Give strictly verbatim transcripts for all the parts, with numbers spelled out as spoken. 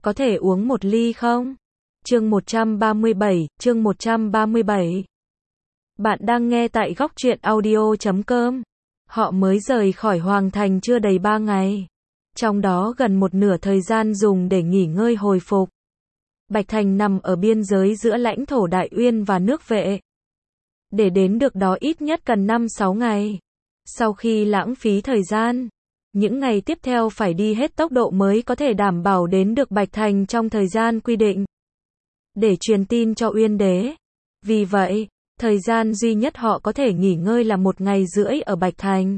có thể uống một ly không? Chương một trăm ba mươi bảy, chương một trăm ba mươi bảy. Bạn đang nghe tại góc truyện audio chấm com. Họ mới rời khỏi Hoàng Thành chưa đầy ba ngày. Trong đó gần một nửa thời gian dùng để nghỉ ngơi hồi phục. Bạch Thành nằm ở biên giới giữa lãnh thổ Đại Uyên và nước Vệ. Để đến được đó ít nhất cần năm sáu ngày. Sau khi lãng phí thời gian, những ngày tiếp theo phải đi hết tốc độ mới có thể đảm bảo đến được Bạch Thành trong thời gian quy định. Để truyền tin cho Uyên Đế. Vì vậy, thời gian duy nhất họ có thể nghỉ ngơi là một ngày rưỡi ở Bạch Thành.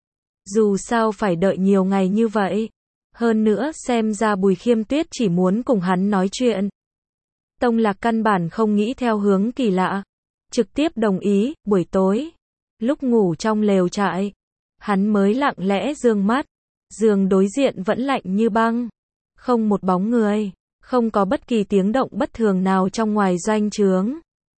Dù sao phải đợi nhiều ngày như vậy. Hơn nữa xem ra Bùi Khiêm Tuyết chỉ muốn cùng hắn nói chuyện. Tông Lạc căn bản không nghĩ theo hướng kỳ lạ. Trực tiếp đồng ý, buổi tối. Lúc ngủ trong lều trại. Hắn mới lặng lẽ dương mắt. Giường đối diện vẫn lạnh như băng. Không một bóng người. Không có bất kỳ tiếng động bất thường nào trong ngoài doanh trướng.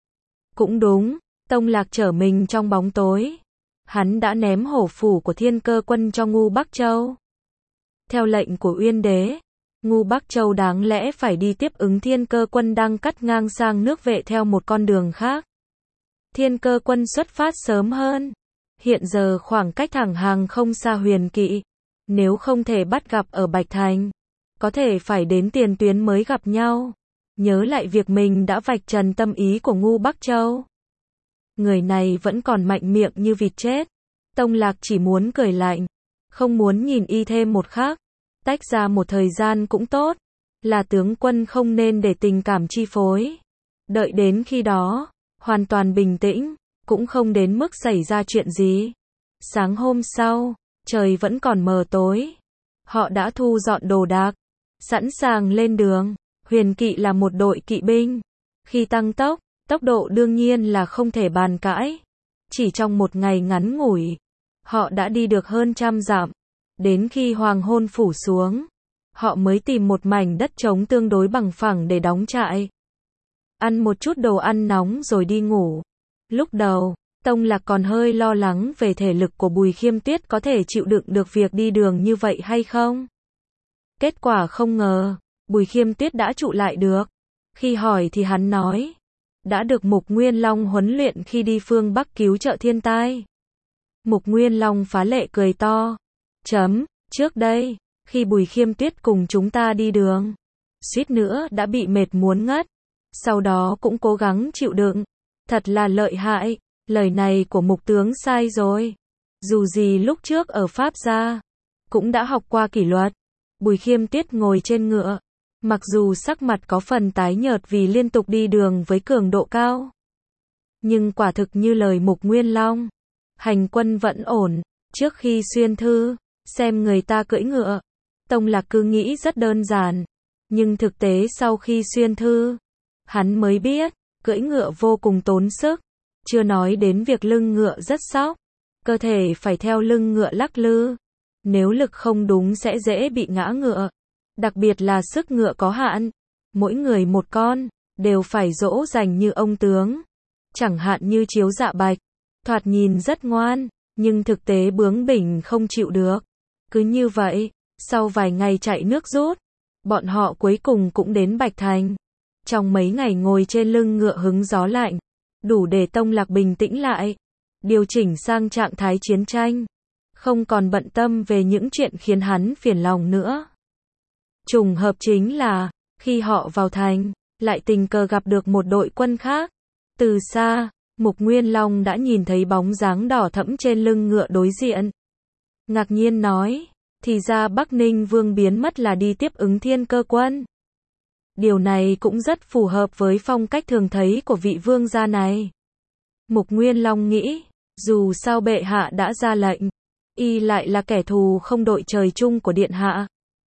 Cũng đúng, Tông Lạc trở mình trong bóng tối. Hắn đã ném hổ phủ của Thiên Cơ Quân cho Ngu Bắc Châu. Theo lệnh của Uyên Đế, Ngu Bắc Châu đáng lẽ phải đi tiếp ứng Thiên Cơ Quân đang cắt ngang sang nước Vệ theo một con đường khác. Thiên Cơ Quân xuất phát sớm hơn. Hiện giờ khoảng cách thẳng hàng không xa Huyền Kỵ. Nếu không thể bắt gặp ở Bạch Thành, có thể phải đến tiền tuyến mới gặp nhau. Nhớ lại việc mình đã vạch trần tâm ý của Ngu Bắc Châu. Người này vẫn còn mạnh miệng như vịt chết. Tông Lạc chỉ muốn cười lạnh. Không muốn nhìn y thêm một khắc. Tách ra một thời gian cũng tốt. Là tướng quân không nên để tình cảm chi phối. Đợi đến khi đó, hoàn toàn bình tĩnh, cũng không đến mức xảy ra chuyện gì. Sáng hôm sau, trời vẫn còn mờ tối. Họ đã thu dọn đồ đạc, sẵn sàng lên đường. Huyền Kỵ là một đội kỵ binh. Khi tăng tốc, tốc độ đương nhiên là không thể bàn cãi. Chỉ trong một ngày ngắn ngủi, họ đã đi được hơn trăm dặm. Đến khi hoàng hôn phủ xuống, họ mới tìm một mảnh đất trống tương đối bằng phẳng để đóng trại. Ăn một chút đồ ăn nóng rồi đi ngủ. Lúc đầu, Tông Lạc còn hơi lo lắng về thể lực của Bùi Khiêm Tuyết có thể chịu đựng được việc đi đường như vậy hay không. Kết quả không ngờ, Bùi Khiêm Tuyết đã trụ lại được. Khi hỏi thì hắn nói, đã được Mục Nguyên Long huấn luyện khi đi phương Bắc cứu trợ thiên tai. Mục Nguyên Long phá lệ cười to. Chấm, trước đây, khi Bùi Khiêm Tuyết cùng chúng ta đi đường, suýt nữa đã bị mệt muốn ngất. Sau đó cũng cố gắng chịu đựng. Thật là lợi hại, lời này của Mục tướng sai rồi. Dù gì lúc trước ở Pháp gia, cũng đã học qua kỷ luật. Bùi Khiêm Tuyết ngồi trên ngựa. Mặc dù sắc mặt có phần tái nhợt vì liên tục đi đường với cường độ cao. Nhưng quả thực như lời Mục Nguyên Long. Hành quân vẫn ổn. Trước khi xuyên thư, xem người ta cưỡi ngựa. Tông Lạc cứ nghĩ rất đơn giản. Nhưng thực tế sau khi xuyên thư, hắn mới biết, cưỡi ngựa vô cùng tốn sức. Chưa nói đến việc lưng ngựa rất xóc. Cơ thể phải theo lưng ngựa lắc lư. Nếu lực không đúng sẽ dễ bị ngã ngựa. Đặc biệt là sức ngựa có hạn. Mỗi người một con, đều phải dỗ dành như ông tướng. Chẳng hạn như Chiếu Dạ Bạch. Thoạt nhìn rất ngoan, nhưng thực tế bướng bỉnh không chịu được. Cứ như vậy, sau vài ngày chạy nước rút, bọn họ cuối cùng cũng đến Bạch Thành. Trong mấy ngày ngồi trên lưng ngựa hứng gió lạnh, đủ để Tông Lạc bình tĩnh lại. Điều chỉnh sang trạng thái chiến tranh. Không còn bận tâm về những chuyện khiến hắn phiền lòng nữa. Trùng hợp chính là, khi họ vào thành, lại tình cờ gặp được một đội quân khác. Từ xa, Mục Nguyên Long đã nhìn thấy bóng dáng đỏ thẫm trên lưng ngựa đối diện. Ngạc nhiên nói, thì ra Bắc Ninh Vương biến mất là đi tiếp ứng Thiên Cơ Quân. Điều này cũng rất phù hợp với phong cách thường thấy của vị vương gia này. Mục Nguyên Long nghĩ, dù sao bệ hạ đã ra lệnh, y lại là kẻ thù không đội trời chung của điện hạ.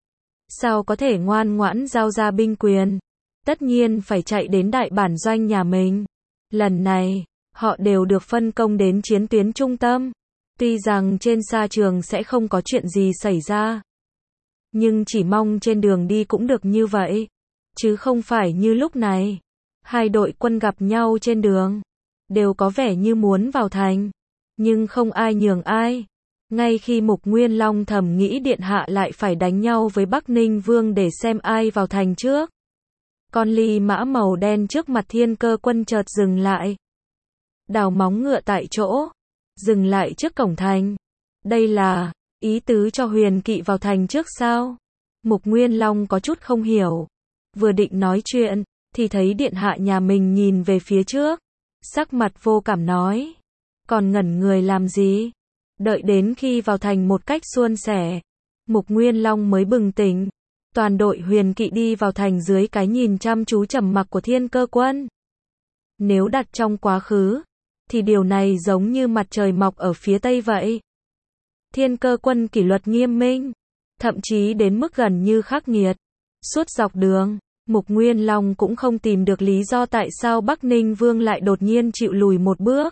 Sao có thể ngoan ngoãn giao ra binh quyền? Tất nhiên phải chạy đến đại bản doanh nhà mình. Lần này, họ đều được phân công đến chiến tuyến trung tâm. Tuy rằng trên sa trường sẽ không có chuyện gì xảy ra. Nhưng chỉ mong trên đường đi cũng được như vậy. Chứ không phải như lúc này. Hai đội quân gặp nhau trên đường. Đều có vẻ như muốn vào thành. Nhưng không ai nhường ai. Ngay khi Mục Nguyên Long thầm nghĩ điện hạ lại phải đánh nhau với Bắc Ninh Vương để xem ai vào thành trước. Con ly mã màu đen trước mặt Thiên Cơ Quân chợt dừng lại. Đào móng ngựa tại chỗ, dừng lại trước cổng thành. Đây là ý tứ cho Huyền Kỵ vào thành trước sao? Mục Nguyên Long có chút không hiểu. Vừa định nói chuyện, thì thấy điện hạ nhà mình nhìn về phía trước. Sắc mặt vô cảm nói. Còn ngẩn người làm gì? Đợi đến khi vào thành một cách suôn sẻ, Mục Nguyên Long mới bừng tỉnh. Toàn đội Huyền Kỵ đi vào thành dưới cái nhìn chăm chú trầm mặc của Thiên Cơ Quân. Nếu đặt trong quá khứ, thì điều này giống như mặt trời mọc ở phía tây vậy. Thiên Cơ Quân kỷ luật nghiêm minh, thậm chí đến mức gần như khắc nghiệt. Suốt dọc đường, Mục Nguyên Long cũng không tìm được lý do tại sao Bắc Ninh Vương lại đột nhiên chịu lùi một bước.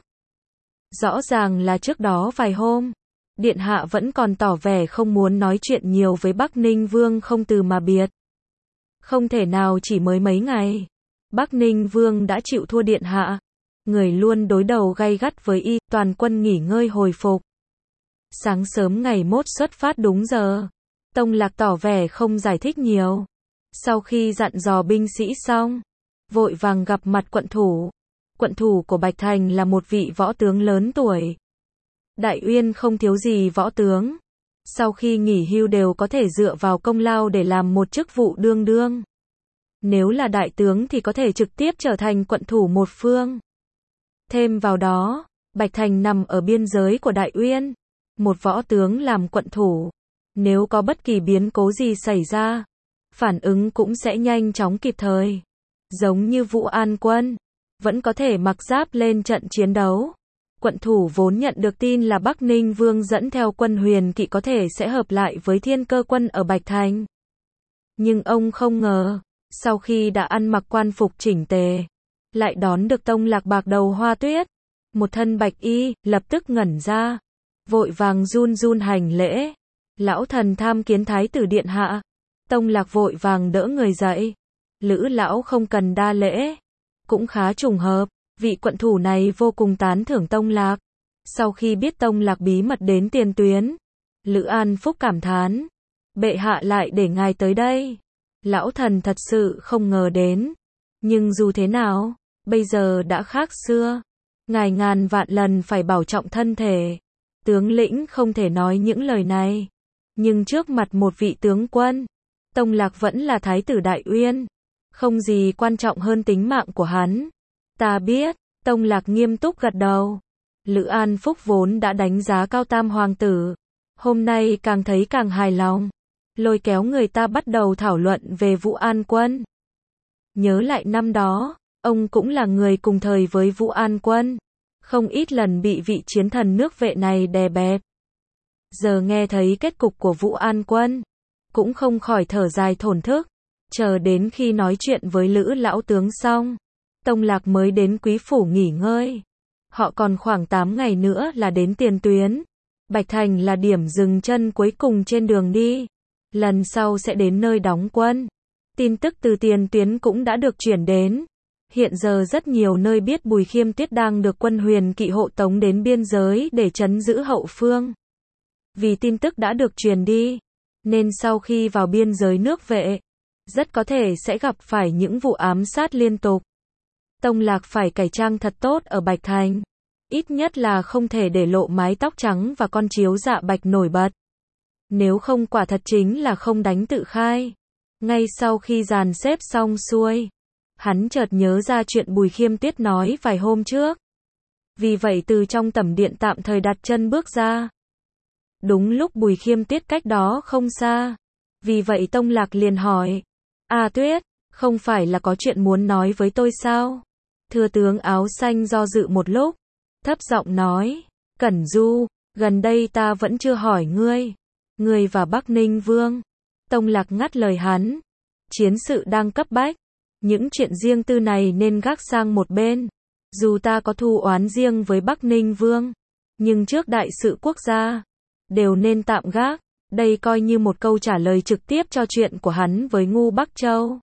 Rõ ràng là trước đó vài hôm, điện hạ vẫn còn tỏ vẻ không muốn nói chuyện nhiều với Bắc Ninh Vương không từ mà biệt. Không thể nào chỉ mới mấy ngày, Bắc Ninh Vương đã chịu thua điện hạ. Người luôn đối đầu gay gắt với y, toàn quân nghỉ ngơi hồi phục. Sáng sớm ngày mốt xuất phát đúng giờ, Tông Lạc tỏ vẻ không giải thích nhiều. Sau khi dặn dò binh sĩ xong, vội vàng gặp mặt quận thủ. Quận thủ của Bạch Thành là một vị võ tướng lớn tuổi. Đại Uyên không thiếu gì võ tướng. Sau khi nghỉ hưu đều có thể dựa vào công lao để làm một chức vụ đương đương. Nếu là đại tướng thì có thể trực tiếp trở thành quận thủ một phương. Thêm vào đó, Bạch Thành nằm ở biên giới của Đại Uyên. Một võ tướng làm quận thủ, nếu có bất kỳ biến cố gì xảy ra, phản ứng cũng sẽ nhanh chóng kịp thời. Giống như Vũ An Quân, vẫn có thể mặc giáp lên trận chiến đấu. Quận thủ vốn nhận được tin là Bắc Ninh Vương dẫn theo quân Huyền Kỵ có thể sẽ hợp lại với Thiên Cơ Quân ở Bạch Thành. Nhưng ông không ngờ, sau khi đã ăn mặc quan phục chỉnh tề, lại đón được Tông Lạc bạc đầu hoa tuyết. Một thân bạch y, lập tức ngẩn ra, vội vàng run run hành lễ. Lão thần tham kiến thái tử điện hạ. Tông Lạc vội vàng đỡ người dậy. Lữ lão không cần đa lễ. Cũng khá trùng hợp, vị quận thủ này vô cùng tán thưởng Tông Lạc. Sau khi biết Tông Lạc bí mật đến tiền tuyến, Lữ An Phúc cảm thán, bệ hạ lại để ngài tới đây. Lão thần thật sự không ngờ đến. Nhưng dù thế nào, bây giờ đã khác xưa. Ngài ngàn vạn lần phải bảo trọng thân thể. Tướng lĩnh không thể nói những lời này. Nhưng trước mặt một vị tướng quân, Tông Lạc vẫn là thái tử Đại Uyên. Không gì quan trọng hơn tính mạng của hắn. Ta biết, Tông Lạc nghiêm túc gật đầu. Lữ An Phúc vốn đã đánh giá cao tam hoàng tử. Hôm nay càng thấy càng hài lòng. Lôi kéo người ta bắt đầu thảo luận về Vũ An Quân. Nhớ lại năm đó, ông cũng là người cùng thời với Vũ An Quân. Không ít lần bị vị chiến thần nước Vệ này đè bẹp. Giờ nghe thấy kết cục của Vũ An Quân, cũng không khỏi thở dài thổn thức. Chờ đến khi nói chuyện với Lữ lão tướng xong, Tông Lạc mới đến quý phủ nghỉ ngơi. Họ còn khoảng tám ngày nữa là đến tiền tuyến. Bạch Thành là điểm dừng chân cuối cùng trên đường đi. Lần sau sẽ đến nơi đóng quân. Tin tức từ tiền tuyến cũng đã được chuyển đến. Hiện giờ rất nhiều nơi biết Bùi Khiêm Tiết đang được quân Huyền Kỵ hộ tống đến biên giới để trấn giữ hậu phương. Vì tin tức đã được truyền đi, nên sau khi vào biên giới nước Vệ, rất có thể sẽ gặp phải những vụ ám sát liên tục. Tông Lạc phải cải trang thật tốt ở Bạch Thành. Ít nhất là không thể để lộ mái tóc trắng và con chiếu dạ bạch nổi bật. Nếu không quả thật chính là không đánh tự khai. Ngay sau khi dàn xếp xong xuôi, hắn chợt nhớ ra chuyện Bùi Khiêm Tiết nói vài hôm trước. Vì vậy từ trong tẩm điện tạm thời đặt chân bước ra. Đúng lúc Bùi Khiêm Tiết cách đó không xa. Vì vậy Tông Lạc liền hỏi. À Tuyết, không phải là có chuyện muốn nói với tôi sao? Thừa tướng áo xanh do dự một lúc, thấp giọng nói. Cẩn Du, gần đây ta vẫn chưa hỏi ngươi. Ngươi và Bắc Ninh Vương. Tông Lạc ngắt lời hắn. Chiến sự đang cấp bách. Những chuyện riêng tư này nên gác sang một bên. Dù ta có thù oán riêng với Bắc Ninh Vương, nhưng trước đại sự quốc gia, đều nên tạm gác. Đây coi như một câu trả lời trực tiếp cho chuyện của hắn với Ngu Bắc Châu.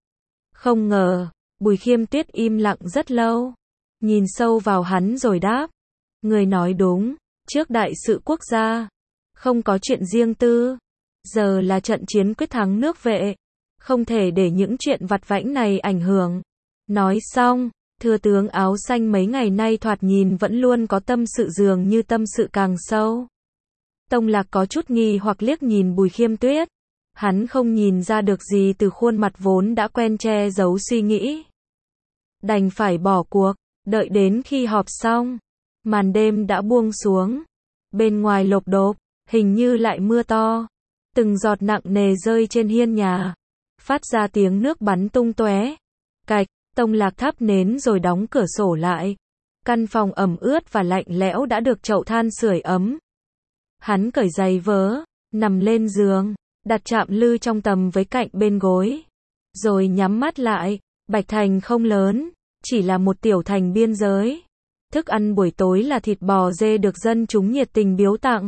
Không ngờ, Bùi Khiêm Tiết im lặng rất lâu. Nhìn sâu vào hắn rồi đáp. Người nói đúng, trước đại sự quốc gia, Không có chuyện riêng tư. Giờ là trận chiến quyết thắng nước Vệ. Không thể để những chuyện vặt vãnh này ảnh hưởng. Nói xong, thừa tướng áo xanh mấy ngày nay thoạt nhìn vẫn luôn có tâm sự dường như tâm sự càng sâu. Tông Lạc có chút nghi hoặc liếc nhìn Bùi Khiêm Tuyết. Hắn không nhìn ra được gì từ khuôn mặt vốn đã quen che giấu suy nghĩ. Đành phải bỏ cuộc, đợi đến khi họp xong. Màn đêm đã buông xuống. Bên ngoài lộp độp, hình như lại mưa to. Từng giọt nặng nề rơi trên hiên nhà. Phát ra tiếng nước bắn tung tóe. Cạch, Tông Lạc thắp nến rồi đóng cửa sổ lại. Căn phòng ẩm ướt và lạnh lẽo đã được chậu than sưởi ấm. Hắn cởi giày vớ, nằm lên giường, đặt chạm lư trong tầm với cạnh bên gối. Rồi nhắm mắt lại. Bạch Thành không lớn, chỉ là một tiểu thành biên giới. Thức ăn buổi tối là thịt bò dê được dân chúng nhiệt tình biếu tặng.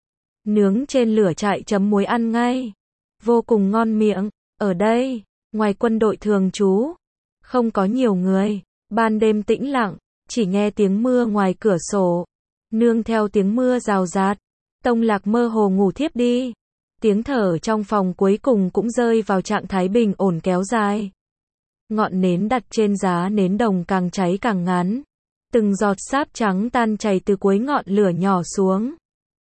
Nướng trên lửa trại chấm muối ăn ngay. Vô cùng ngon miệng. Ở đây, ngoài quân đội thường trú, không có nhiều người. Ban đêm tĩnh lặng, chỉ nghe tiếng mưa ngoài cửa sổ. Nương theo tiếng mưa rào rạt, Tông Lạc mơ hồ ngủ thiếp đi. Tiếng thở trong phòng cuối cùng cũng rơi vào trạng thái bình ổn kéo dài. Ngọn nến đặt trên giá nến đồng càng cháy càng ngắn. Từng giọt sáp trắng tan chảy từ cuối ngọn lửa nhỏ xuống.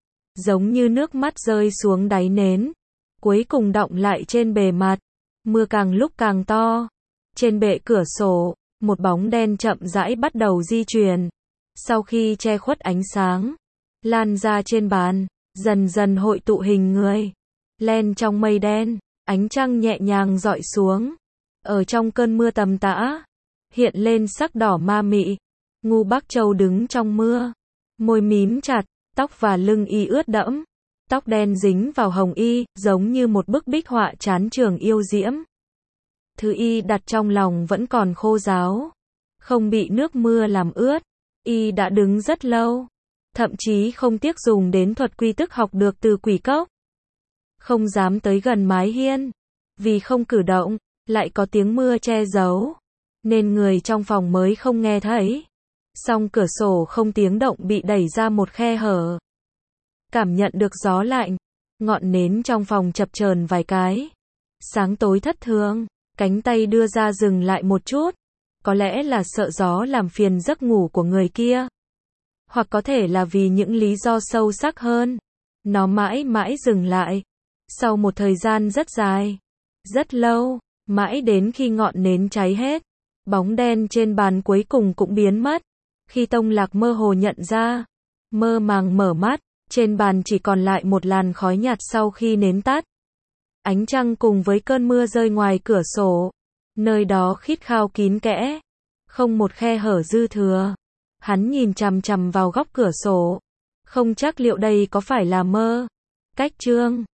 Giống như nước mắt rơi xuống đáy nến. Cuối cùng đọng lại trên bề mặt. Mưa càng lúc càng to. Trên bệ cửa sổ, một bóng đen chậm rãi bắt đầu di chuyển. Sau khi che khuất ánh sáng, lan ra trên bàn, dần dần hội tụ hình người. Len trong mây đen, ánh trăng nhẹ nhàng rọi xuống. Ở trong cơn mưa tầm tã, hiện lên sắc đỏ ma mị. Ngu Bắc Châu đứng trong mưa, môi mím chặt, tóc và lưng y ướt đẫm. Tóc đen dính vào hồng y, giống như một bức bích họa chán trường yêu diễm. Thứ y đặt trong lòng vẫn còn khô ráo, không bị nước mưa làm ướt. Y đã đứng rất lâu, thậm chí không tiếc dùng đến thuật quy tức học được từ quỷ cốc. Không dám tới gần mái hiên, vì không cử động, lại có tiếng mưa che giấu, nên người trong phòng mới không nghe thấy. Song cửa sổ không tiếng động bị đẩy ra một khe hở. Cảm nhận được gió lạnh, ngọn nến trong phòng chập chờn vài cái. Sáng tối thất thường, cánh tay đưa ra dừng lại một chút. Có lẽ là sợ gió làm phiền giấc ngủ của người kia. Hoặc có thể là vì những lý do sâu sắc hơn. Nó mãi mãi dừng lại. Sau một thời gian rất dài, rất lâu, mãi đến khi ngọn nến cháy hết, bóng đen trên bàn cuối cùng cũng biến mất. Khi Tông Lạc mơ hồ nhận ra, mơ màng mở mắt, trên bàn chỉ còn lại một làn khói nhạt sau khi nến tắt. Ánh trăng cùng với cơn mưa rơi ngoài cửa sổ. Nơi đó khít khao kín kẽ, không một khe hở dư thừa. Hắn nhìn chằm chằm vào góc cửa sổ, không chắc liệu đây có phải là mơ. Cách chương